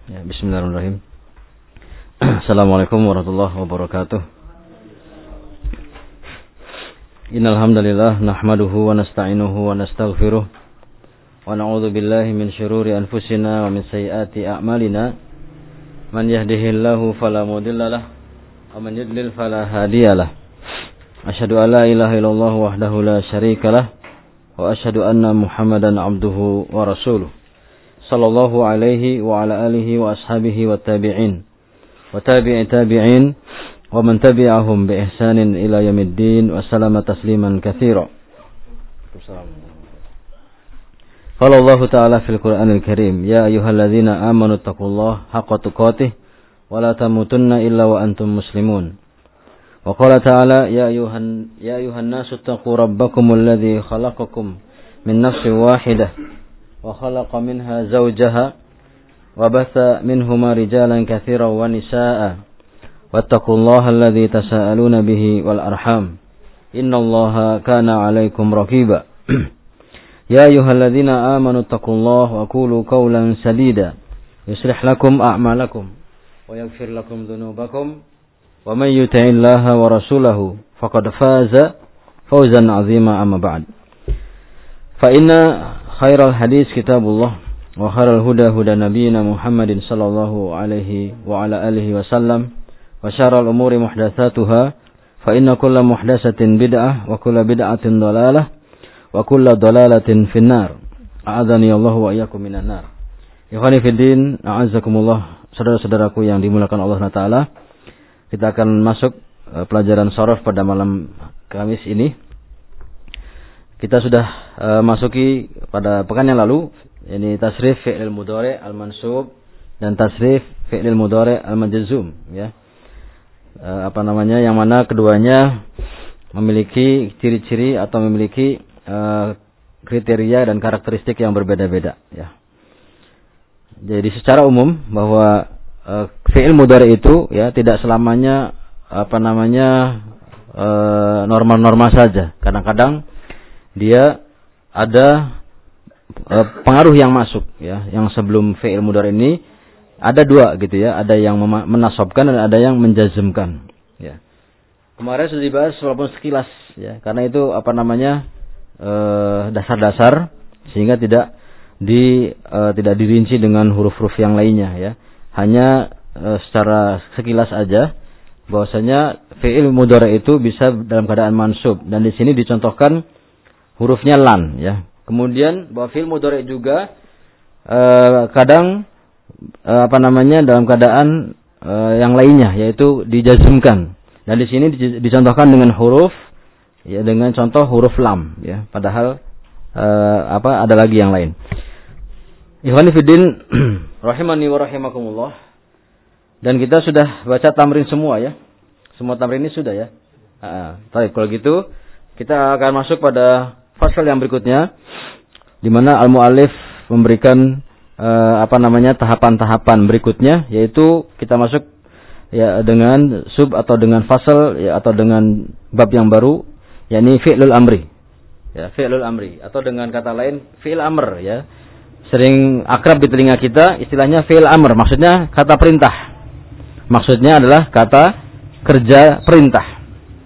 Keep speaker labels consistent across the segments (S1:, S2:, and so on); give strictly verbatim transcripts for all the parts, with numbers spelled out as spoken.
S1: Ya, bismillahirrahmanirrahim. Assalamualaikum warahmatullahi wabarakatuh. Innal hamdalillah nahmaduhu wa nasta'inuhu wa nastaghfiruh wa na'udzu billahi min syururi anfusina wa min sayyiati a'malina. Man yahdihillahu fala mudilla lahu wa man yudlil fala hadiyalah. Asyhadu an la ilaha illallah wahdahu la syarika lah wa asyhadu anna Muhammadan abduhu wa rasuluh. Sallallahu alaihi wa ala alihi wa ashabihi wa tabi'in wa tabi'i tabi'in wa man tabi'ahum bi ihsanin ila yaumiddin wa sallama tasliman katsira. Qala Allah ta'ala fil Qur'anil Karim, ya ayyuhalladzina amanu taqullaha haqqa tuqatih wa la tamutunna illa wa antum muslimun. Wa qala ta'ala ya ayyuhan ya ayyuhan nasu taqu rabbakumul ladzi khalaqakum min nafsin wahidah wa khalaqa minha zawjaha wa batha minhuma rijalan katsiran wa nisaa'a wattaqullaha alladzi tasaaluna bihi wal arham innallaha kana 'alaikum raqiba. Ya ayyuhalladzina amanu taqullaha wa qulu qawlan sadida yuslih lakum a'malakum wa yaghfir lakum dhunubakum wa may yuti'illaha wa rasulahu faqad faza fawzan 'azima amma ba'd. Fa inna khairal hadis kitabullah wa khairal huda huda nabiyina Muhammadin sallallahu alaihi wa ala alihi wasallam wa syarrul umuri muhdatsatuha fa inna kulla muhdatsatin bid'ah wa kulla bid'atin dhalalah wa kulla dhalalatin finnar. A'adzani Allah wa iyyakum minan nar. Ikhwani fid din, a'azzakumullah, saudara-saudaraku yang dimuliakan Allah Taala. Kita akan masuk uh, pelajaran sharaf pada malam Kamis ini. Kita sudah uh, masuki pada pekan yang lalu, ini tasrif fi'il mudhari' al-mansub dan tasrif fi'il mudhari' al-majzum, ya. Uh, apa namanya, yang mana keduanya memiliki ciri-ciri atau memiliki uh, kriteria dan karakteristik yang berbeda-beda, ya. Jadi secara umum bahwa uh, fi'il mudhari' itu ya tidak selamanya apa namanya uh, norma-norma saja. Kadang-kadang dia ada e, pengaruh yang masuk, ya, yang sebelum fi'il mudhari ini ada dua gitu, ya, ada yang menasabkan dan ada yang menjazmkan, ya. Kemarin sudah dibahas walaupun sekilas, ya, karena itu apa namanya e, dasar-dasar sehingga tidak di e, tidak dirinci dengan huruf-huruf yang lainnya, ya. Hanya e, secara sekilas aja bahwasanya fi'il mudhari itu bisa dalam keadaan mansub, dan di sini dicontohkan hurufnya lan, ya. Kemudian bahwa fi'il mudhari juga eh, kadang eh, apa namanya dalam keadaan eh, yang lainnya, yaitu dijazmkan. Dan di sini dicontohkan dengan huruf, ya, dengan contoh huruf lam, ya. Padahal eh, apa ada lagi yang lain. Ikhwani fiddin rahimani wa rahimakumullah. Dan kita sudah baca tamrin semua, ya. Semua tamrin ini sudah, ya. Ah, baik, kalau gitu kita akan masuk pada fasal yang berikutnya, di mana al-muallif memberikan uh, apa namanya tahapan-tahapan berikutnya, yaitu kita masuk ya dengan sub atau dengan fasal, ya, atau dengan bab yang baru, yakni fi'lul amri, ya, fi'lul amri, atau dengan kata lain fi'il amr, ya. Sering akrab di telinga kita istilahnya fi'il amr, maksudnya kata perintah, maksudnya adalah kata kerja perintah.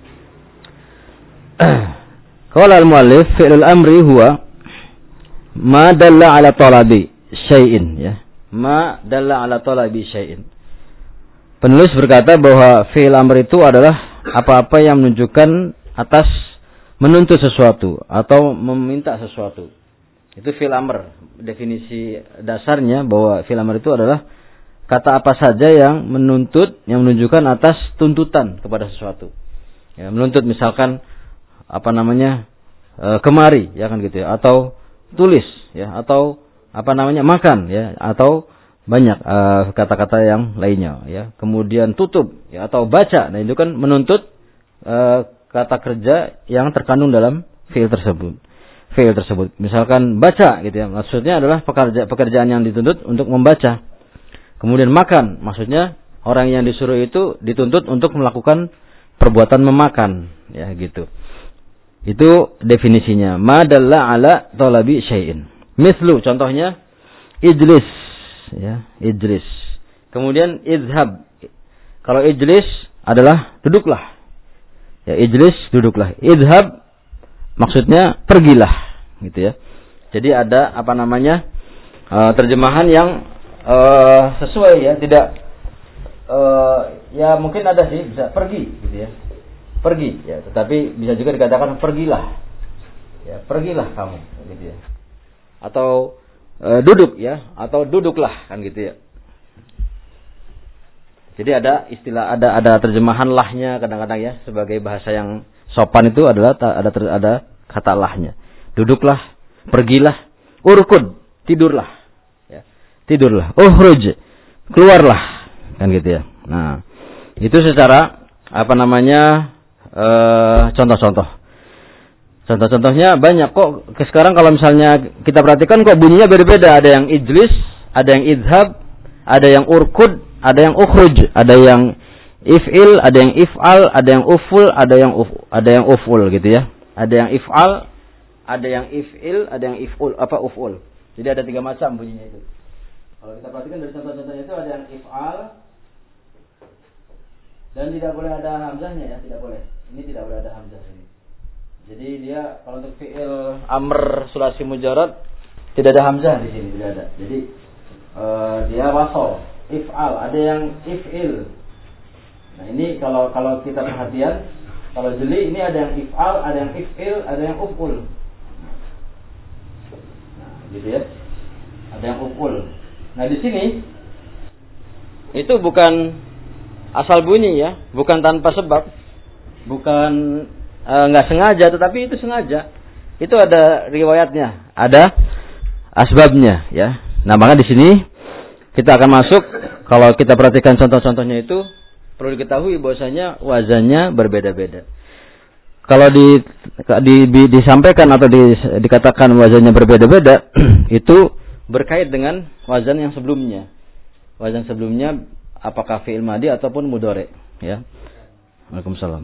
S1: Qala al-muallif fi'lul amri huwa ma dalla ala talabi syai'in, ya. Ma dalla ala talabi syai'in. Penulis berkata bahwa fi'il amri itu adalah apa-apa yang menunjukkan atas menuntut sesuatu atau meminta sesuatu. Itu fi'il amr. Definisi dasarnya bahwa fi'il amr itu adalah kata apa saja yang menuntut, yang menunjukkan atas tuntutan kepada sesuatu. Ya, menuntut misalkan apa namanya e, kemari, ya kan gitu, ya, atau tulis, ya, atau apa namanya makan, ya, atau banyak e, kata-kata yang lainnya, ya. Kemudian tutup, ya, atau baca. Nah, itu kan menuntut e, kata kerja yang terkandung dalam fi'il tersebut. Fi'il tersebut. Misalkan baca gitu, ya. Maksudnya adalah pekerja, pekerjaan yang dituntut untuk membaca. Kemudian makan, maksudnya orang yang disuruh itu dituntut untuk melakukan perbuatan memakan, ya gitu. Itu definisinya. Ma dalla ala talabi syai'in. Mislu, contohnya Idris, ya, Idris. Kemudian idhab. Kalau ijlis adalah duduklah. Ya, ijlis duduklah. Idhab maksudnya pergilah, gitu ya. Jadi ada apa namanya? Uh, terjemahan yang uh, sesuai ya, tidak uh, ya mungkin ada sih bisa pergi gitu ya. Pergi ya, tetapi bisa juga dikatakan pergilah. Ya, pergilah kamu gitu ya. Atau uh, duduk ya, atau duduklah kan gitu ya. Jadi ada istilah ada ada terjemahan lahnya kadang-kadang ya, sebagai bahasa yang sopan itu adalah ada ada kata lahnya. Duduklah, pergilah, urkud, tidurlah. Ya. Tidurlah, ukhruj, keluarlah. Kan gitu ya. Nah, itu secara apa namanya? Eh, contoh-contoh. Contoh-contohnya banyak kok. Sekarang kalau misalnya kita perhatikan kok bunyinya berbeda, ada yang ijlis, ada yang idhab, ada yang urkud, ada yang ukhruj, ada yang if'il, ada yang if'al, ada yang uful, ada yang uf, ada yang uful gitu ya. Ada yang if'al, ada yang if'il, ada yang if'ul, apa uful. Jadi ada tiga macam bunyinya itu. Kalau kita perhatikan dari contoh-contohnya itu ada yang if'al dan tidak boleh ada hamzahnya ya, tidak boleh. Ini tidak boleh ada hamzah ini. Jadi dia kalau untuk fi'il amr sulasi mujarrad tidak ada hamzah di sini, tidak ada. Jadi uh, dia wasol. If'al, ada yang if'il. Nah ini kalau kalau kita perhatian, kalau jeli ini ada yang if'al, ada yang if'il, ada yang uf'ul. Nah, gitu ya. Ada yang uf'ul. Nah di sini itu bukan asal bunyi ya, bukan tanpa sebab, bukan nggak e, sengaja, tetapi itu sengaja. Itu ada riwayatnya, ada asbabnya ya. Nah maka di sini kita akan masuk, kalau kita perhatikan contoh-contohnya itu perlu diketahui bahwasanya wazannya berbeda-beda. Kalau di, di, di disampaikan atau di, dikatakan wazannya berbeda-beda, itu berkait dengan wazan yang sebelumnya. Wazan sebelumnya apakah fi'il madi ataupun mudhari, ya. Waalaikumsalam.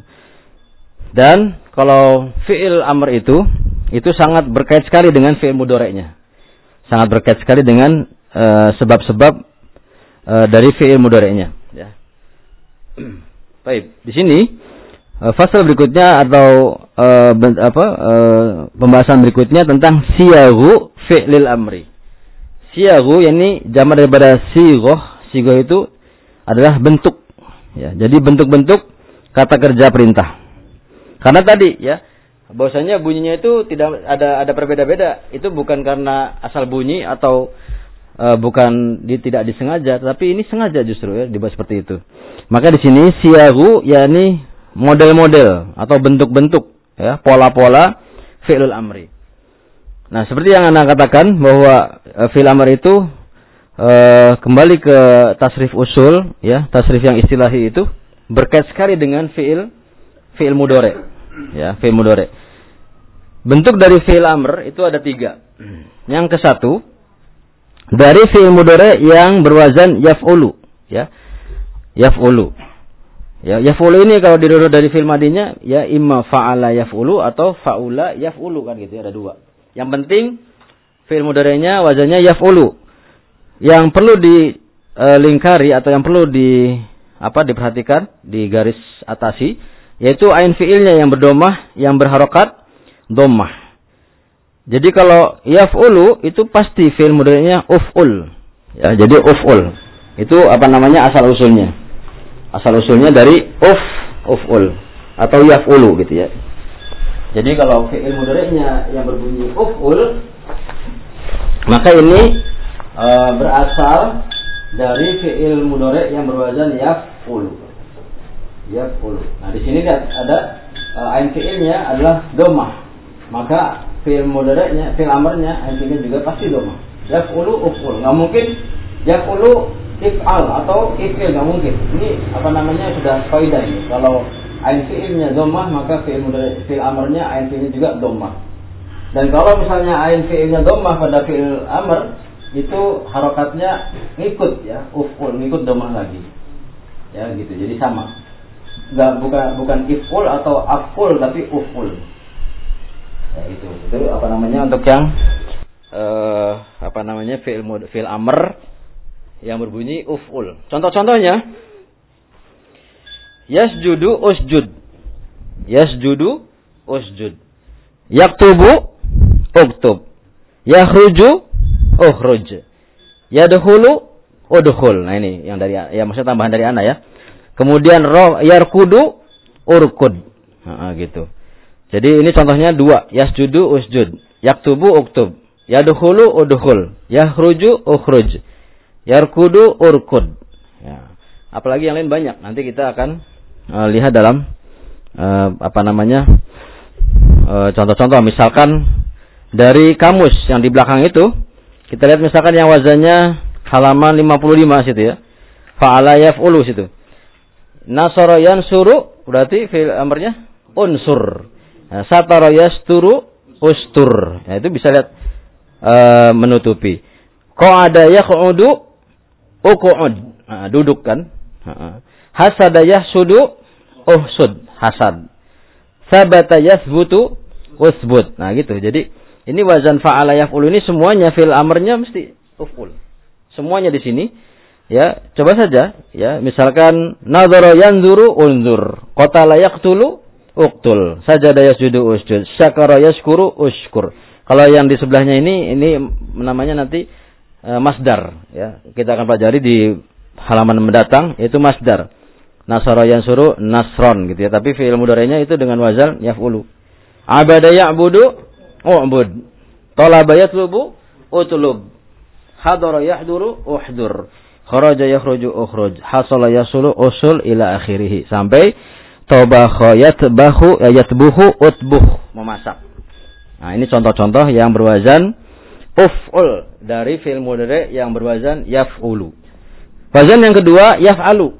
S1: Dan kalau fi'il amr itu itu sangat berkait sekali dengan fi'il mudhari'nya. Sangat berkait sekali dengan Uh, sebab-sebab uh, dari fi'il mudhari'nya ya. Baik, di sini uh, fasal berikutnya atau uh, ben, apa uh, pembahasan berikutnya tentang siyaghu fi'lil amri. Siyaghu yakni jamak daripada sighah. Sighah itu adalah bentuk ya. Jadi bentuk-bentuk kata kerja perintah. Karena tadi ya bahwasanya bunyinya itu tidak ada ada berbeda-beda. Itu bukan karena asal bunyi atau Uh, bukan di, tidak disengaja, tapi ini sengaja justru ya dibuat seperti itu. Maka di sini siyaghu yakni model-model atau bentuk-bentuk ya, pola-pola fi'lul amri. Nah, seperti yang Anda katakan bahwa uh, fi'il amr itu uh, kembali ke tasrif usul ya, tasrif yang istilahi itu berkait sekali dengan fi'il fi'il mudhari ya, fi'il mudhari. Bentuk dari fi'il amr itu ada tiga. Yang ke satu dari fi'il mudhari yang berwazan yaf'ulu ya. Yaf'ulu. Ya, yaf'ulu ini kalau dirunut dari fi'il madinya ya imma fa'ala yaf'ulu atau fa'ula yaf'ulu kan gitu ya, ada dua. Yang penting fi'il mudhari'nya wazannya yaf'ulu. Yang perlu dilingkari atau yang perlu di apa diperhatikan, di garis atasi yaitu ain fi'ilnya yang berdomah, yang berharokat dhammah. Jadi kalau yaf'ulu itu pasti fi'il mudhari'nya uf'ul. Ya, jadi uf'ul. Itu apa namanya asal usulnya. Asal usulnya dari uf, uf'ul atau yaf'ulu gitu ya. Jadi kalau fi'il mudhari'nya yang berbunyi uf'ul, maka ini e, berasal dari fi'il mudhari' yang berwazan yaf'ulu. Yaf'ulu. Nah, di sini ada e, ain fi'ilnya adalah dhammah. Maka fi'il mudhari'nya, fi'il amrnya, akhirnya juga pasti dhammah. Yaf'ulu uf'ul. Enggak mungkin yaf'ulu if'al atau if'il, enggak mungkin. Ini apa namanya sudah kaidah ini. Kalau ain fi'ilnya dhammah, maka fi'il mudhari', fi'il amrnya ain fi'ilnya juga dhammah. Dan kalau misalnya ain fi'ilnya dhammah pada fi'il amr, itu harokatnya ngikut ya, uf'ul, ngikut dhammah lagi. Ya gitu. Jadi sama. Enggak, bukan bukan if'ul atau af'ul tapi uf'ul. Ya, itu itu apa namanya untuk yang uh, apa namanya fi'il fi'il amr yang berbunyi uf'ul. Contoh-contohnya yasjudu usjud. Yasjudu usjud. Yaktubu uktub. Yakhruju ukhruj. Yadkhulu udkhul. Nah ini yang dari ya maksudnya tambahan dari ana ya. Kemudian ro yarkudu urkud. Nah, gitu. Jadi ini contohnya dua, yasjudu usjud, yaktubu uktub, yadkhulu udkhul, yakhruju ukhruj, yarkudu urkud. Ya. Apalagi yang lain banyak. Nanti kita akan uh, lihat dalam uh, apa namanya uh, contoh-contoh. Misalkan dari kamus yang di belakang itu, kita lihat misalkan yang wazannya halaman lima puluh lima situ ya. Fa'ala yaf'ulu situ. Nasara yansuru berarti fi'il amrnya unsur. Nah, satara yasturu ustur. Nah, itu bisa lihat uh, menutupi. Qa'ada yaq'udu uq'ud. Nah, duduk kan? Heeh. Hasada yahsudu uhsud, hasad. Sabata yathbutu usbut. Nah, gitu. Jadi ini wazan fa'ala yaf'ulu ini semuanya fi'il amrnya mesti uf'ul. Semuanya di sini. Ya, coba saja ya, misalkan nadhara yanzuru unzur, qatala yaqtulu uqtul, sajada yasjudu usjud, syakara yashkuru ushkur. Kalau yang di sebelahnya ini ini namanya nanti e, masdar ya. Kita akan pelajari di halaman mendatang yaitu masdar. Nasara yansuru nasron gitu ya, tapi fi'il mudhari'nya itu dengan wazan yaf'ulu. Abada ya'budu u'bud. Talaba yatlubu utlub. Hadara yahduru uhdur. Kharaja yakhruju ukhruj, hasala yasulu usul ila akhirih, sampai tabakha yatbahu yatbuhu utbuh, memasak. Nah, ini contoh-contoh yang berwazan uf'ul dari fi'il mudhari' yang berwazan yaf'ulu. Wazan yang kedua yaf'alu.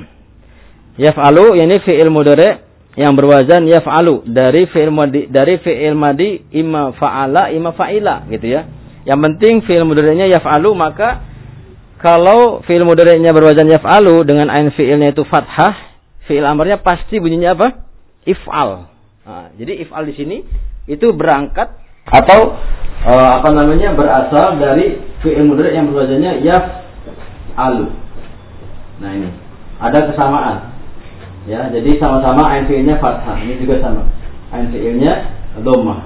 S1: Yaf'alu ini fi'il mudhari' yang berwazan yaf'alu dari fi'il madi dari fi'il madi imma fa'ala imma fa'ila gitu ya. Yang penting fi'il mudhari'nya yaf'alu, maka kalau fi'il mudhari'nya berwazan yaf'alu dengan ain fi'ilnya itu fathah, fi'il amrnya pasti bunyinya apa? If'al. Nah, jadi if'al di sini itu berangkat atau uh, apa namanya berasal dari fi'il mudhari' yang berwazannya yaf'alu. Nah ini ada kesamaan. Ya, jadi sama-sama ain fi'ilnya fathah. Ini juga sama. Ain fi'ilnya dhammah.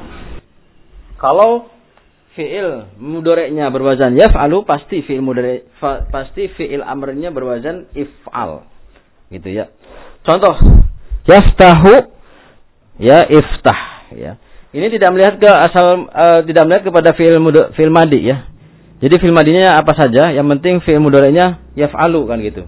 S1: Kalau fi'il mudhari'nya berwazan yaf'alu, pasti fi'il mudhari' fa, pasti fi'il amrnya berwazan if'al. Gitu ya. Contoh, yaftahu ya iftah ya. Ini tidak melihat ke asal uh, tidak melihat kepada fi'il mudhari' fi'il madi ya. Jadi fi'il madinya apa saja, yang penting fi'il mudhari'nya yaf'alu kan gitu.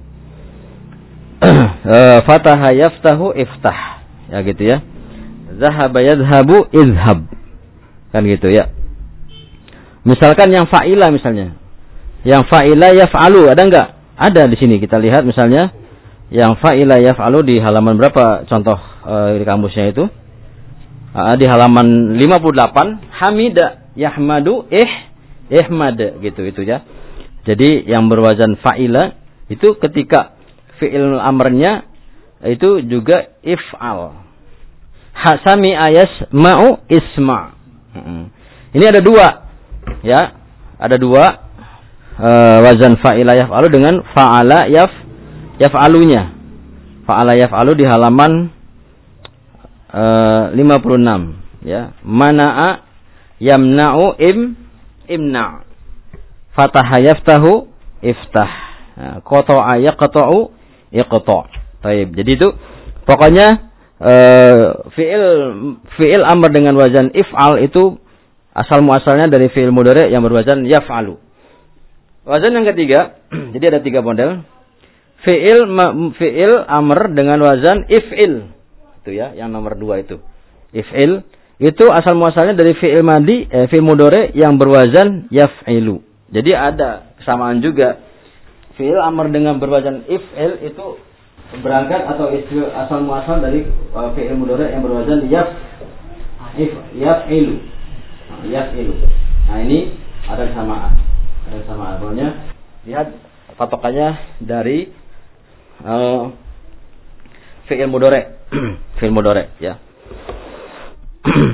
S1: uh, fataha yaftahu iftah. Ya gitu ya. Zahaba yadhhabu idhhab. Kan gitu ya. Misalkan yang fa'ila misalnya. Yang fa'ila yaf'alu ada enggak? Ada di sini. Kita lihat misalnya yang fa'ila yaf'alu di halaman berapa contoh uh, di kamusnya itu? Uh, di halaman lima puluh delapan, hamida yahmadu ih ihmad gitu itu ya. Jadi yang berwazan fa'ila itu ketika fi'il amrnya itu juga if'al. Hasami ayas ma'u isma. Hmm. Ini ada dua. Ya, ada dua uh, wazan fa'ila yaf'alu dengan fa'ala yaf yaf'alunya. Fa'ala yaf'alu di halaman uh, lima puluh enam ya. Mana'a yamna'u im imna'. Fataha yaftahu iftah. Nah, qata'a yaqta'u iqta'. Baik, jadi itu pokoknya uh, fi'il fi'il amr dengan wazan if'al itu asal muasalnya dari fi'il mudhari' yang berwazan yaf'alu. Wazan yang ketiga, jadi ada tiga model. Fi'il fi'il amr dengan wazan if'il. Itu ya, yang nomor dua itu. If'il itu asal muasalnya dari fi'il madi, eh, fi'il mudhari' yang berwazan yaf'ilu. Jadi ada kesamaan juga. Fi'il amr dengan berwazan if'il itu berangkat atau asal muasal dari uh, fi'il mudhari' yang berwazan yaf if yaf'ilu. Yaf'ilu. Nah ini ada kesamaan. Ada kesamaan. Pokoknya lihat patokannya dari uh, fi'il mudhari'. Fi'il mudhari' ya.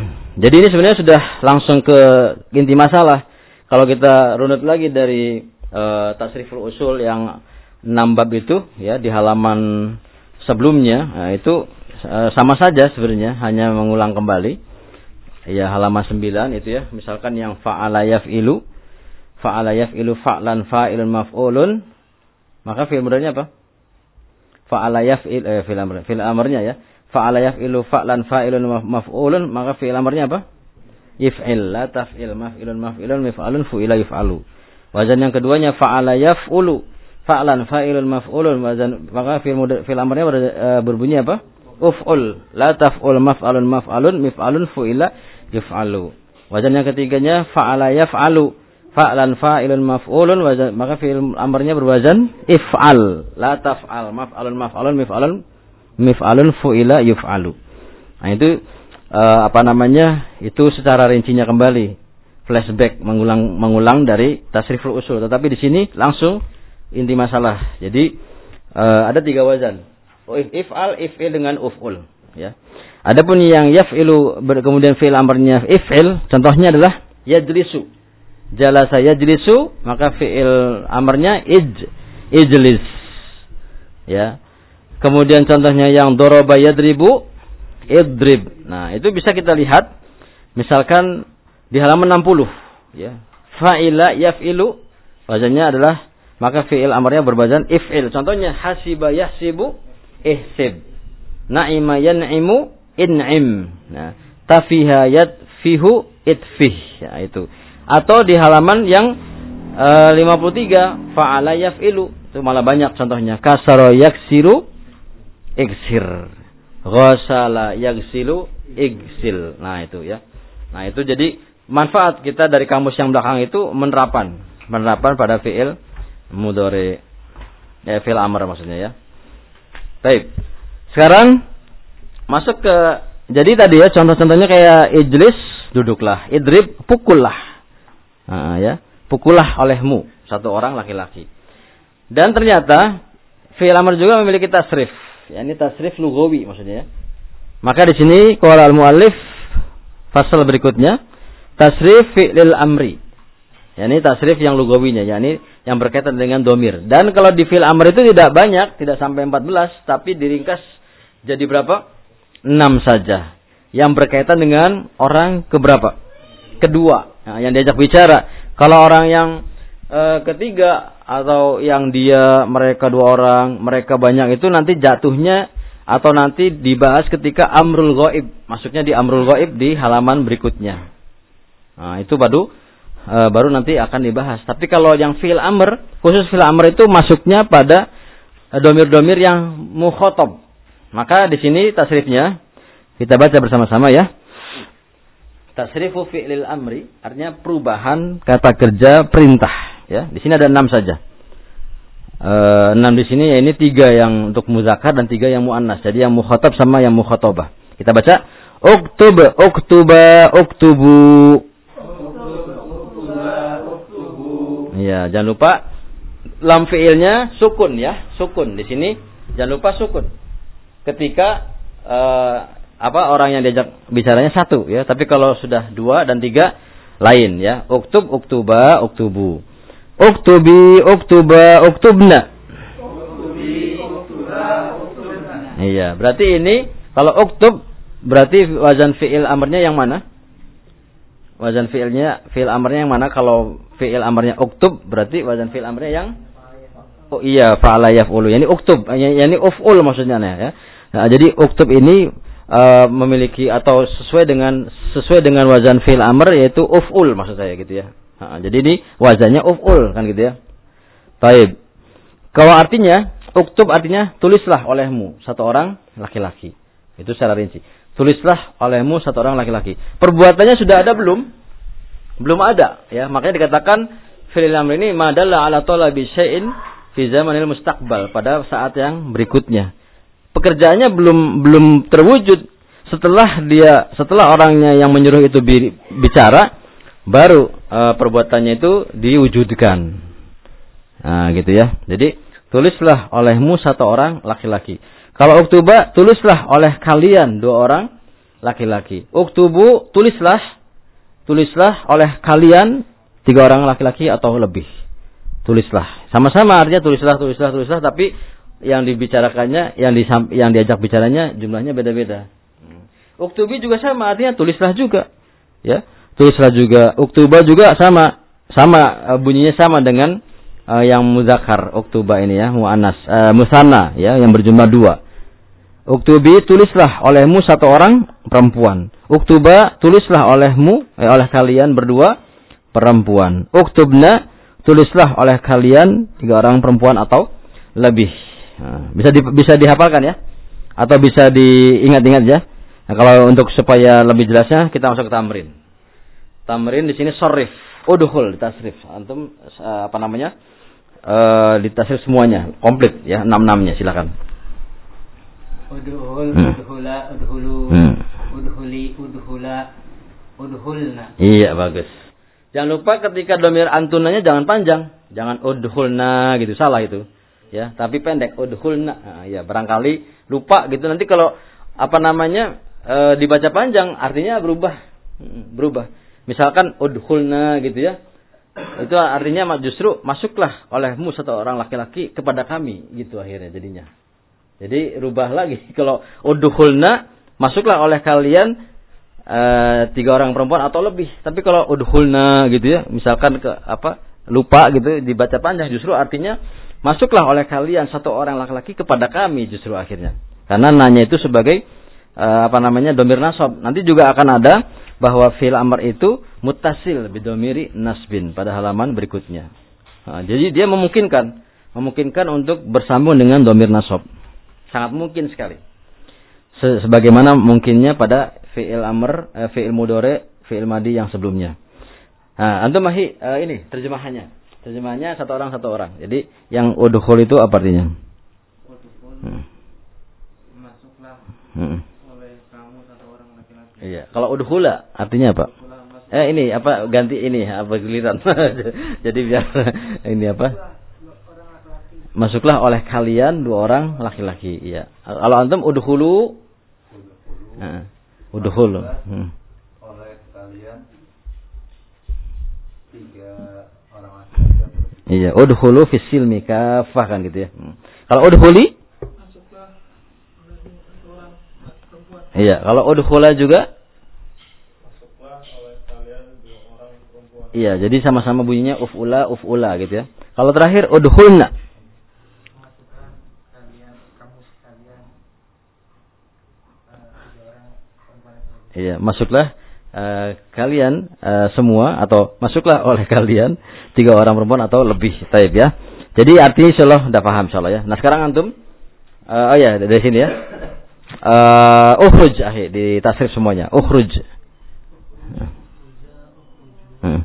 S1: Jadi ini sebenarnya sudah langsung ke inti masalah. Kalau kita runut lagi dari uh, tasriful usul yang enam bab itu ya di halaman sebelumnya, nah, itu uh, sama saja sebenarnya, hanya mengulang kembali. Ya halaman sembilan itu ya, misalkan yang fa'ala yaf'ilu, fa'ala yaf'ilu fa'lan fa'ilun maf'ulun, maka fi'il mudhari'nya apa? Fa'ala yaf'il eh fi'il amr, fi'il amrnya ya. Fa'ala yaf'ilu fa'lan fa'ilun maf'ulun, maka fi'il amrnya apa? Yaf'il, la taf'il, maf'ilun maf'ilun, mif'alun fu'ila yuf'alu. Wazan yang keduanya fa'ala yaf'ulu, fa'lan fa'ilun maf'ulun, wazan maka fi'il fi'il amrnya ber, e, berbunyi apa? Uf'ul, la taf'ul, maf'alun maf'alun, mif'alun fu'ila yuf'alu. Wazan yang ketiganya fa'ala yaf'alu, fa'lan fa'ilun maf'ulun, wazan maka fi'il amrnya berwazan if'al, la taf'al, maf'alun maf'alun, mif'alun mif'alun fu'ila yuf'alu. Nah itu Uh, apa namanya, itu secara rincinya kembali, flashback, mengulang mengulang dari tasriful usul. Tetapi di sini langsung inti masalah. Jadi uh, ada tiga wazan, oh, if'al, if'il dengan uf'ul ya. Adapun yang yaf'ilu kemudian fi'il amrnya if'il, contohnya adalah yajlisu, jalasa yajlisu, maka fi'il amrnya ij ijlis ya. Kemudian contohnya yang daraba yadribu, idrib. Nah, itu bisa kita lihat misalkan di halaman enam puluh ya. Fa'ila yaf'ilu, wazannya adalah maka fi'il amrnya berwazan if'il. Contohnya hasiba yahsibu, ihsib. Na'ima yan'imu, in'im. Nah, tafiha yadfihu, idfih. Ya, itu. Atau di halaman yang uh, lima puluh tiga, fa'ala yaf'ilu, itu malah banyak contohnya. Kasara yaksiru, iksir. Ghasala yaghsilu igsil. Nah itu ya. Nah itu jadi manfaat kita dari kamus yang belakang itu menerapan, menerapan pada fi'il mudhari, ya fi'il amr maksudnya ya. Baik. Sekarang masuk ke, jadi tadi ya contoh-contohnya kayak ijlis, duduklah, idrib, pukullah. Nah, ya, pukullah olehmu, satu orang laki-laki. Dan ternyata fi'il amr juga memiliki tasrif. Ya, ini tasrif lughawi maksudnya ya. Maka di sini qala al-muallif fasal berikutnya tasrif fi'lil amri. Ya, ini tasrif yang lughawinya, yakni yang berkaitan dengan domir. Dan kalau di fi'il amr itu tidak banyak, tidak sampai empat belas, tapi diringkas jadi berapa? enam saja. Yang berkaitan dengan orang keberapa? Kedua. Nah, yang diajak bicara. Kalau orang yang e, ketiga atau yang dia mereka dua orang, mereka banyak, itu nanti jatuhnya atau nanti dibahas ketika amrul ghaib, masuknya di amrul ghaib di halaman berikutnya. Nah, itu baru e, baru nanti akan dibahas. Tapi kalau yang fi'il amr, khusus fi'il amr itu masuknya pada domir-domir yang mukhatab. Maka di sini tasrifnya kita baca bersama-sama ya. Tasrifu fi'lil amri artinya perubahan kata kerja perintah. Ya, di sini ada enam saja. E, enam di sini, ya ini tiga yang untuk muzakkar dan tiga yang muannas. Jadi yang mukhatab sama yang mukhatabah. Kita baca uktub, uktuba, uktubu. Iya, jangan lupa lam fiilnya sukun ya, sukun di sini. Jangan lupa sukun. Ketika e, apa orang yang diajak bicaranya satu ya, tapi kalau sudah dua dan tiga lain ya. Uktub, uktuba, uktubu. Uktubi, uktuba, uktubna. Uktubi, uktuba, uktubna. Iya, berarti ini kalau uktub berarti wazan fi'il amrnya yang mana? Wazan fi'ilnya, fi'il amrnya yang mana? Kalau fi'il amrnya uktub berarti wazan fi'il amrnya yang oh iya, fa'ala yaf'ulu. Yani uktub, yani uf'ul maksudnya ya. Nah, jadi uktub ini uh, memiliki atau sesuai dengan sesuai dengan wazan fi'il amr yaitu uf'ul maksud saya gitu ya. Nah, jadi ini wazannya uf'ul kan gitu ya. Baik. Kalau artinya uktub artinya tulislah olehmu satu orang laki-laki. Itu secara rinci. Tulislah olehmu satu orang laki-laki. Perbuatannya sudah ada belum? Belum ada ya. Makanya dikatakan fi'il amr ini madalla ala talabi syai'in fi zamanil mustaqbal, pada saat yang berikutnya. Pekerjaannya belum belum terwujud. Setelah dia setelah orangnya yang menyuruh itu bicara, baru uh, perbuatannya itu diwujudkan. Nah, gitu ya. Jadi tulislah olehmu satu orang laki-laki. Kalau uktuba, tulislah oleh kalian dua orang laki-laki. Uktubu, tulislah tulislah oleh kalian tiga orang laki-laki atau lebih. tulislah. Sama-sama artinya tulislah, tulislah, tulislah, tapi yang dibicarakannya, yang di, yang diajak bicaranya jumlahnya beda-beda. Uktubi juga sama, artinya tulislah juga. Ya, tulislah juga. Uktuba juga sama, sama bunyinya sama dengan uh, yang muzakkar. Uktuba ini ya, muannas, uh, musanna ya, yang berjumlah dua. Uktubi, tulislah olehmu satu orang perempuan. Uktuba, tulislah olehmu, eh, oleh kalian berdua perempuan. Uktubna, tulislah oleh kalian tiga orang perempuan atau lebih. Nah, bisa di, bisa dihafalkan ya, atau bisa diingat-ingat ya. Nah, kalau untuk supaya lebih jelasnya kita masuk ke tamrin. Tamrin di sini sorif, udhul ditasrif. Antum uh, apa namanya? Uh, ditasrif semuanya, komplit ya, enam-enamnya silakan.
S2: Udhul,
S1: hmm.
S2: udhula, udhulu,
S1: hmm.
S2: udhuli, udhula, udhulna.
S1: Iya, bagus. Jangan lupa ketika domir antunanya jangan panjang, jangan udhulna gitu, salah itu. Ya, tapi pendek udhulna. Nah, ya, barangkali lupa gitu, nanti kalau apa namanya e, dibaca panjang artinya berubah. Berubah. Misalkan udhulna gitu ya. Itu artinya justru masuklah olehmu satu orang laki-laki kepada kami gitu akhirnya jadinya. Jadi rubah lagi. Kalau udhulna, masuklah oleh kalian e, tiga orang perempuan atau lebih. Tapi kalau udhulna gitu ya, misalkan ke apa lupa gitu dibaca panjang, justru artinya masuklah oleh kalian satu orang laki-laki kepada kami justru akhirnya. Karena nanya itu sebagai e, apa namanya domir nasab. Nanti juga akan ada bahwa fi'il amr itu muttasil bidomiri nasbin pada halaman berikutnya. Nah, jadi dia memungkinkan, memungkinkan untuk bersambung dengan domir nasab. Sangat mungkin sekali. Sebagaimana mungkinnya pada fi'il amr, eh, fi'il mudhari, fi'il madi yang sebelumnya. Nah, antum mahi eh, ini terjemahannya. Terjemahannya satu orang satu orang. Jadi yang udhul itu apa artinya?
S2: Udhul.
S1: Hmm.
S2: Masuklah
S1: Hmm.
S2: oleh kamu satu orang laki-laki.
S1: Iya. Kalau udhula artinya apa? Eh ini apa ganti ini apa giliran. Jadi biar ini apa? Masuklah oleh kalian dua orang laki-laki. Iya. Kalau antum udhulu, nah, udhulu. Hmm.
S3: Oleh kalian tiga orang laki-laki.
S1: Iya. Udhulu fis silmi kafah kan gitu ya. Hmm. Kalau udhuli?
S2: Masuklah oleh dua orang perempuan.
S1: Iya. Kalau udhula juga?
S2: Masuklah oleh kalian dua orang perempuan.
S1: Iya. Jadi sama-sama bunyinya uf'ula uf'ula gitu ya. Kalau terakhir udhulna. Iya, masuklah uh, kalian uh, semua atau masuklah oleh kalian tiga orang perempuan atau lebih, taib ya. Jadi artinya insyaallah udah paham insyaallah ya. Nah sekarang antum, uh, oh ya dari sini ya. Uh, ukhruj ahi di tasrif semuanya. Ukhruj. Hmm.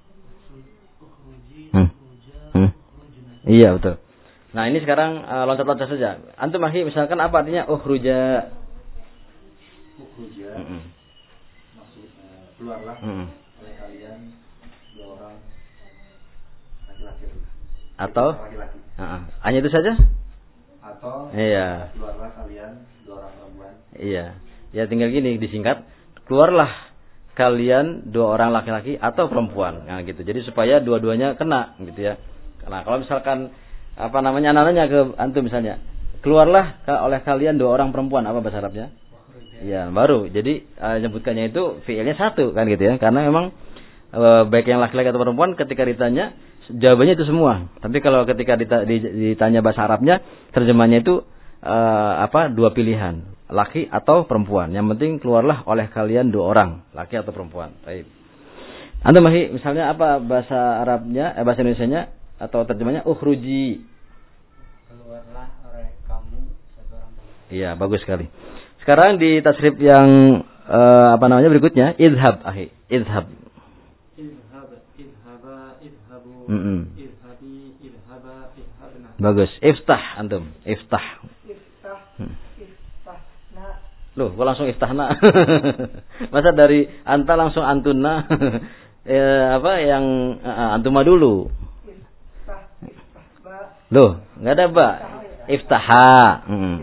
S1: Hmm. Hmm. Iya betul. Nah ini sekarang uh, loncat-loncat saja. Antum ahi misalkan apa artinya ukhruja?
S3: Ukhruja.
S1: Hmm.
S3: Keluarlah hmm. oleh kalian dua orang laki-laki
S1: atau
S3: laki-laki.
S1: Uh-uh. Hanya itu saja?
S3: Atau
S1: iya.
S3: Keluarlah kalian dua orang perempuan.
S1: Iya. Ya tinggal gini disingkat, keluarlah kalian dua orang laki-laki atau perempuan. Nah gitu. Jadi supaya dua-duanya kena gitu ya. Nah kalau misalkan apa namanya anak-anaknya ke antum misalnya, keluarlah oleh kalian dua orang perempuan, apa bahasa Arabnya? Ya baru, jadi uh, nyebutkannya itu fiilnya satu kan gitu ya, karena memang uh, baik yang laki-laki atau perempuan ketika ditanya jawabannya itu semua. Tapi kalau ketika dita- ditanya bahasa Arabnya terjemahnya itu uh, apa dua pilihan, laki atau perempuan. Yang penting keluarlah oleh kalian dua orang, laki atau perempuan. Baik. Anda mahi misalnya apa bahasa Arabnya, eh, bahasa Indonesianya atau terjemahnya ukhruji.
S2: Keluarlah oleh kamu satu orang perempuan.
S1: Iya bagus sekali. Sekarang di tasrif yang uh, apa namanya berikutnya, idhab ahi, idhab.
S2: Idhab, idhaba, idhabu,
S1: Mm-mm.
S2: idhabi, idhaba, idhabna.
S1: Bagus. Iftah antum, iftah.
S2: Iftah,
S1: Hmm.
S2: iftahna.
S1: Loh, kok langsung iftahna? Masa dari anta langsung antunna? eh, apa yang uh, antuma dulu?
S2: Iftah, iftahba.
S1: Loh, enggak ada ba. Iftaha. Hmm.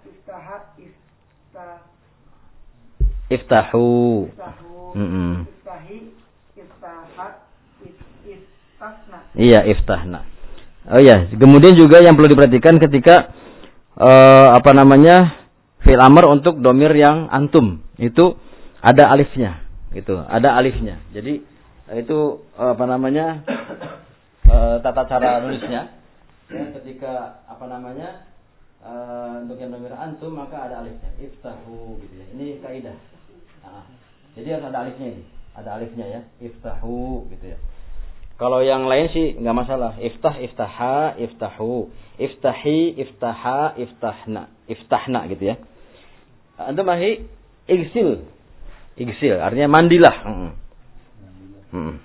S1: Iftahu.
S2: Iftahu.
S1: Mm-mm.
S2: Iftahi. Iftahat. Iftahna.
S1: Iya, iftahna. Oh ya, kemudian juga yang perlu diperhatikan ketika uh, apa namanya fi'il amr untuk domir yang antum itu ada alifnya, gitu, ada alifnya. Jadi itu uh, apa namanya uh, tata cara nulisnya. Ya, ketika apa namanya uh, untuk yang domir antum maka ada alifnya, iftahu, gitu ya. Ini kaidah. Nah, jadi harus ada alifnya ini, ada alifnya ya, iftahu, gitu ya. Kalau yang lain sih nggak masalah. Iftah, iftaha, iftahu, iftahi, iftaha, iftahna, iftahna gitu ya. Antum mahi igsil, igsil artinya mandilah. Hmm. Hmm.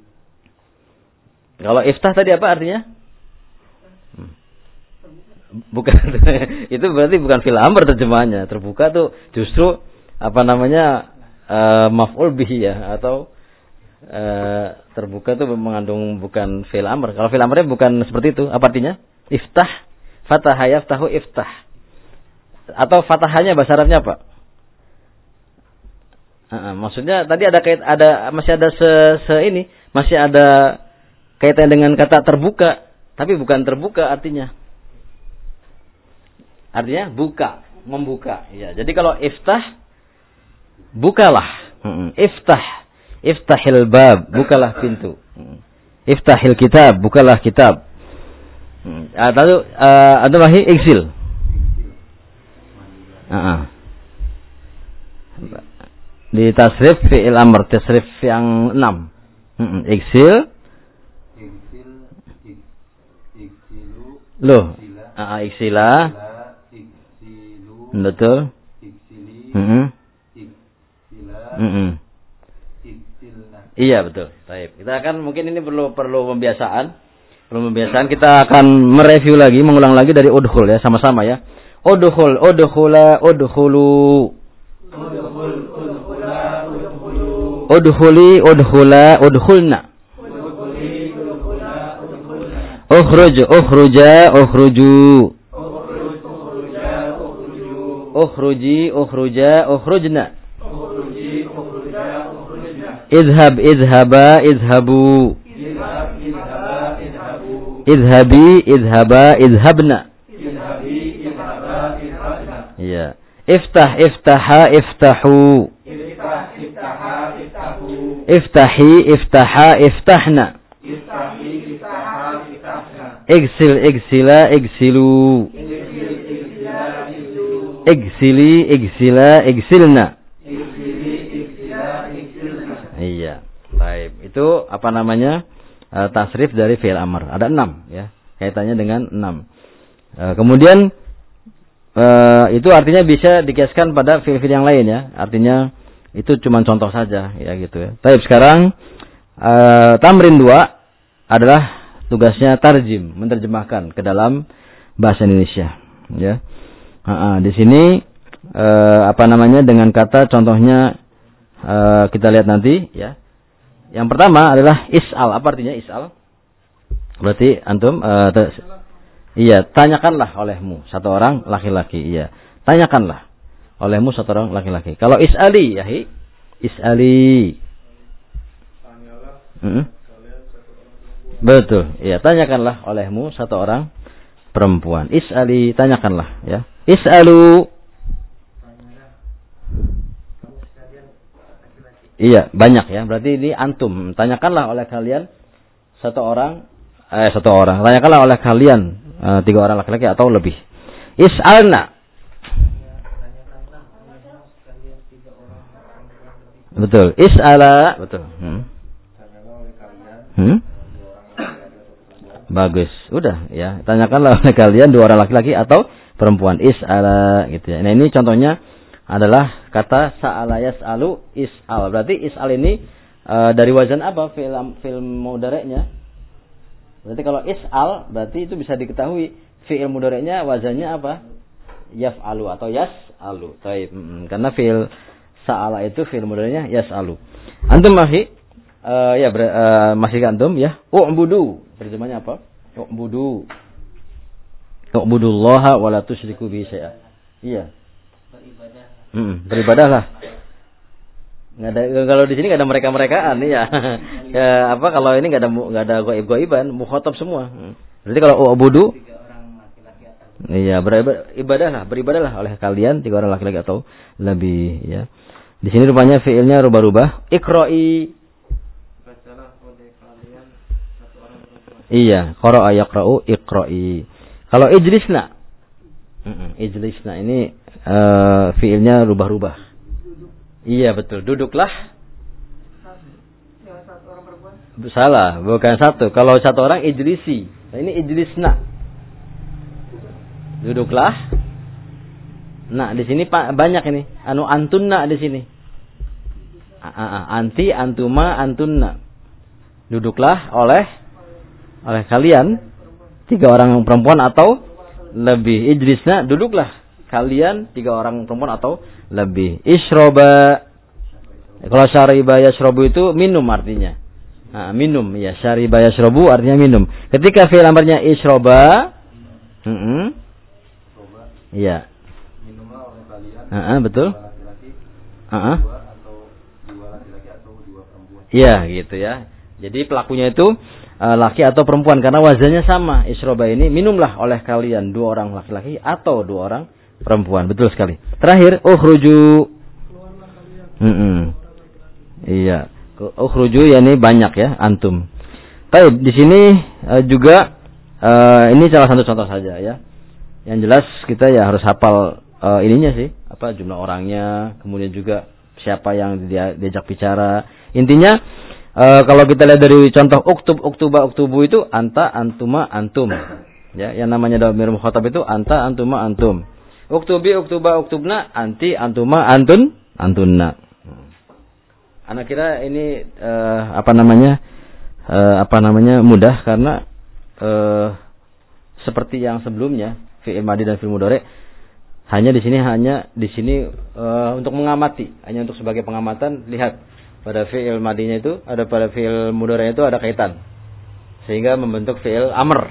S1: Kalau iftah tadi apa artinya? Hmm. Bukan, itu berarti bukan fil amr terjemahannya. Terbuka tuh justru apa namanya uh, maf'ul bihi ya, atau Uh, terbuka itu mengandung bukan fi'il amr. Kalau fi'il amrnya bukan seperti itu. Apa artinya? Iftah, fataha yaftahu iftah. Atau fatahanya bahasa Arabnya apa? Uh, maksudnya tadi ada kait ada masih ada se, se ini, masih ada kaitan dengan kata terbuka, tapi bukan terbuka artinya. Artinya buka, membuka. Ya, jadi kalau iftah bukalah. Hmm, iftah Iftahil bab, bukalah pintu. Iftahil kitab, bukalah kitab. Ah, lalu uh, ada lagi iksil. Uh-uh. Di tasrif fi'il amr, tasrif yang enam. Uh-uh. Iksil.
S3: Iksil, iksilu.
S1: Loh, uh-uh, iksila.
S3: Iksilu.
S1: Betul.
S3: Iksili.
S1: Uh-uh.
S3: Iksila.
S1: Uh-uh. Iya betul. Baik. Kita akan mungkin ini perlu perlu pembiasaan. Perlu pembiasaan. Kita akan mereview lagi, mengulang lagi dari udkhul ya, sama-sama ya. Udkhul, udkhula, udkhulu.
S3: Udkhul, udkhula, udkhulu.
S1: Udkhuli, udkhula, udkhulna.
S3: Udkhuli, udkhula, udkhulna.
S1: Ukhruj, ukhruja, ukhruju.
S3: Ukhruj, ukhruja, ukhruju.
S1: Ukhruji, ukhruja, ukhrujna.
S3: Ukhruji, ukhruja, ukhrujna.
S1: Idhab, idhaba, idhabu.
S3: Idhab, idhaba, idhabu.
S1: Idhabi, idhaba, idhabna.
S3: Idhabi, idhaba, idhabna.
S1: Iya. Iftah, iftaha, iftahu.
S3: Iftah, iftaha, iftahu.
S1: Iftahi, iftaha, iftahna.
S3: Iftahi, iftaha, iftahna.
S1: Igsil, igsila, igsilu.
S3: Igsil, igsila, igsilu.
S1: Igsili, igsila, igsilna.
S3: Igsili, igsila, igsilna.
S1: Iya. Baik. Itu apa namanya? Uh, tasrif dari fi'il amr. Ada enam ya. Kaitannya dengan enam. Uh, kemudian uh, itu artinya bisa dikiaskan pada fi'il-fi'il yang lain ya. Artinya itu cuma contoh saja ya gitu ya. Baik, sekarang uh, tamrin dua adalah tugasnya tarjim, menerjemahkan ke dalam bahasa Indonesia ya. Uh, uh, di sini uh, apa namanya dengan kata contohnya uh, kita lihat nanti ya. Yang pertama adalah is'al. Apa artinya is'al? Berarti antum uh, ter- iya, tanyakanlah olehmu satu orang laki-laki. Iya, tanyakanlah olehmu satu orang laki-laki. Kalau is'ali, ya hi, is'ali.
S3: Tanyalah.
S1: Hmm? Betul. Iya, tanyakanlah olehmu satu orang perempuan. Is'ali, tanyakanlah ya. Is'alu. Iya, banyak ya. Berarti ini antum. Tanyakanlah oleh kalian satu orang, eh satu orang. Tanyakanlah oleh kalian eh, tiga orang laki-laki atau lebih. Is'alna. Betul. Is'ala. Betul. Hmm. Hmm? Bagus. Udah ya. Tanyakanlah oleh kalian dua orang laki-laki atau perempuan. Is'ala gitu ya. Nah, ini contohnya adalah kata sa'ala yas'alu is'al. Berarti is'al ini uh, dari wazan apa fi'il fi'il mudhari'nya? Berarti kalau is'al berarti itu bisa diketahui fi'il mudhari'nya wazannya apa? Yaf'alu atau yas'alu. Baik, hmm, karena fi'il sa'ala itu fi'il mudhari'nya yas'alu. Antum masih uh, ya ber, uh, masih antum ya? U'budu. Terjemahnya apa? U'budu. U'budullaha wa la tusyriku bihi syai'a. Iya. Hmm, beribadahlah. Nggak ada, kalau di sini nggak ada mereka-merekaan ya. Ya apa kalau ini nggak ada nggak ada goib-goiban, mukhatab semua. Hmm. Berarti kalau u'budu,
S2: tiga orang laki-laki atau
S1: iya, beribadahlah, beribadahlah oleh kalian tiga orang laki-laki atau lebih, ya. Di sini rupanya fiilnya rubah-rubah. Iqra'i.
S3: Bacalah oleh kalian satu orang perempuan.
S1: Iya, qara'a yaqra'u iqra'i. Kalau ijlisna. Heeh, ijlisna ini uh, fiilnya rubah-rubah. Iya, betul. Duduklah. Salah, bukan satu. Kalau satu orang ijlisi. Nah, ini ijlisna. Duduklah. Nah, di sini banyak ini. Anu antunna di sini. Anti, antuma, antunna. Duduklah oleh oleh kalian tiga orang perempuan atau lebih. Ijlisna, duduklah kalian tiga orang perempuan atau lebih. Ishroba. Kalau syariba yashrobu itu minum artinya. Nah, minum ya, syariba yashrobu artinya minum. Ketika fi'il amrnya ishroba, heeh. Iya.
S3: Minumlah oleh kalian.
S1: Heeh, betul.
S3: Dua laki-laki.
S1: Heeh.
S3: Dua atau dua laki-laki atau dua perempuan.
S1: Iya, gitu ya. Jadi pelakunya itu uh, laki atau perempuan karena wazannya sama. Ishroba ini minumlah oleh kalian dua orang laki-laki atau dua orang perempuan. Betul sekali. Terakhir, ukhruju. Heeh. Iya. Ukhruju ya ini banyak ya, antum. Baik, di sini uh, juga uh, ini salah satu contoh saja ya. Yang jelas kita ya harus hafal uh, ininya sih, apa jumlah orangnya, kemudian juga siapa yang dia, diajak bicara. Intinya uh, kalau kita lihat dari contoh uktub, uktuba, uktubu itu anta, antuma, antum. Ya, yang namanya dhamir mukhatab itu anta, antuma, antum. Uktubi, uktuba, uktubna, anti, antuma, antun, antunna. Anak kira ini uh, apa namanya uh, apa namanya mudah karena uh, seperti yang sebelumnya fi'il madhi dan fi'il mudhari hanya di sini hanya di sini uh, untuk mengamati, hanya untuk sebagai pengamatan. Lihat pada fi'il madhinya itu ada, pada fi'il mudhari itu ada kaitan sehingga membentuk fi'il amr.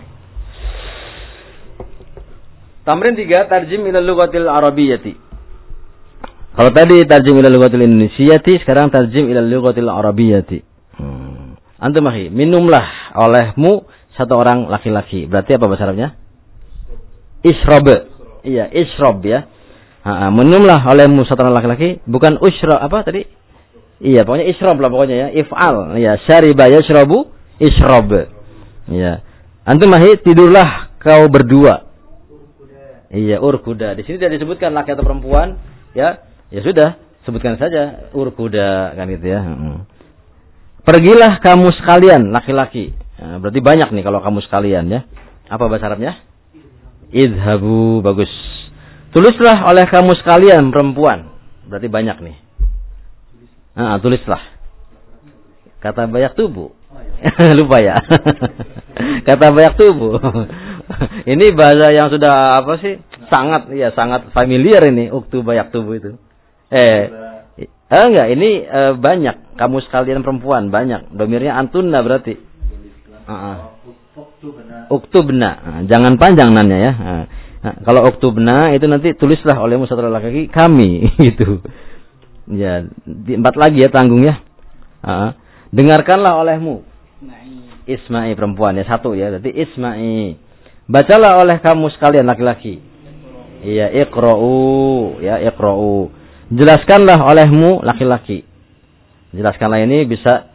S1: Tamrin tiga, tarjim ila lughatil arabiyyati. Kalau tadi tarjim ila lughatil indonesiati, sekarang tarjim ila lughatil arabiyyati. Hmm. Antum akhi, minumlah olehmu satu orang laki-laki. Berarti apa bahasa Arabnya? Isrob. Iya, isrob ya. Ha, minumlah olehmu satu orang laki-laki, bukan usra apa tadi? Iya, pokoknya isrob lah pokoknya ya. If'al. Ya, syariba yashrabu isrob. Iya. Antum akhi, tidurlah kau berdua. Urkuda. Iya, urkuda. Di sini tidak disebutkan laki atau perempuan, ya. Ya sudah, sebutkan saja urkuda kan gitu ya. Hmm. Pergilah kamu sekalian laki-laki. Nah, berarti banyak nih kalau kamu sekalian ya. Apa bahasa Arabnya? Idhabu, bagus. Tulislah oleh kamu sekalian perempuan. Berarti banyak nih. Nah, tulislah. Kata banyak tubuh. Lupa ya. Kata banyak tubuh. Ini bahasa yang sudah apa sih? Sangat ya sangat familiar ini uktu banyak tubuh itu. Eh, eh enggak, ini eh, banyak. Kamu sekalian perempuan, banyak. Domirnya antunna berarti. Uh-uh. Uktubna. Nah, jangan panjang nanya ya. Nah, kalau uktubna itu nanti tulislah olehmu satu laki-laki kami gitu. Ya, di empat lagi ya tanggung ya. Uh-uh. Dengarkanlah olehmu. Isma'i perempuan ya satu ya. Berarti Isma'i. Bacalah oleh kamu sekalian laki-laki. Iya, iqra'u ya, iqra'u. Jelaskanlah olehmu laki-laki. Jelaskanlah ini bisa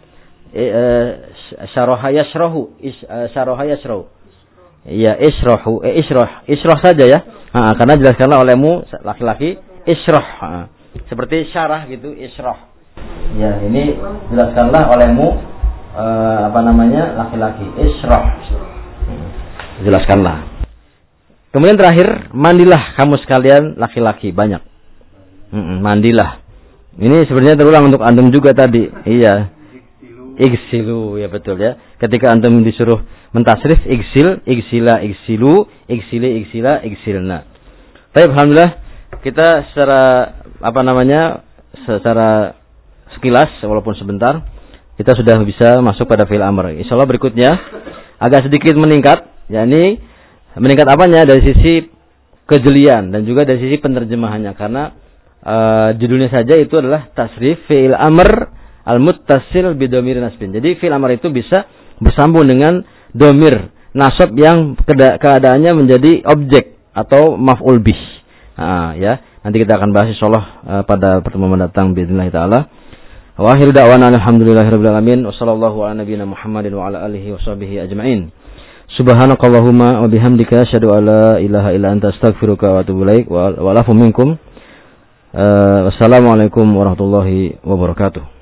S1: syaraha yashrahu, syaraha yashrahu. Iya, israhu, eh, israh, israh saja ya. Ha, karena jelaskanlah olehmu laki-laki israh. Ha, seperti syarah gitu, israh. Ya, ini jelaskanlah olehmu eh, apa namanya laki-laki israh. Jelaskanlah. Kemudian terakhir, mandilah kamu sekalian laki-laki banyak. Mm-mm, mandilah. Ini sebenarnya terulang untuk antum juga tadi. Iya. Igsilu, ya betul ya. Ketika antum disuruh mentasrif, igsil, igsila, igsilu, igsili, igsila, igsilna. Baik, alhamdulillah kita secara apa namanya? Secara sekilas walaupun sebentar kita sudah bisa masuk pada fi'il amr. Insyaallah berikutnya agak sedikit meningkat, yakni meningkat apanya? Dari sisi kejelian dan juga dari sisi penerjemahannya karena Uh, judulnya saja itu adalah tasrif fi'il amr al-muttasil bi dhamir nasbin. Jadi fi'il amr itu bisa bersambung dengan domir nasab yang keadaannya menjadi objek atau maf'ul bih. Nah, ya. Nanti kita akan bahas insyaallah uh, pada pertemuan mendatang باذنillah taala. Wa akhiru da'wana alhamdulillahirabbil alamin wa sallallahu ala nabiyyina Muhammadin wa ala alihi washabihi ajmain. Subhanakallahumma wa bihamdika asyhadu an la ilaha illa anta astaghfiruka wa atubu ilaik wa wa lafu minkum. Uh, wassalamualaikum warahmatullahi wabarakatuh.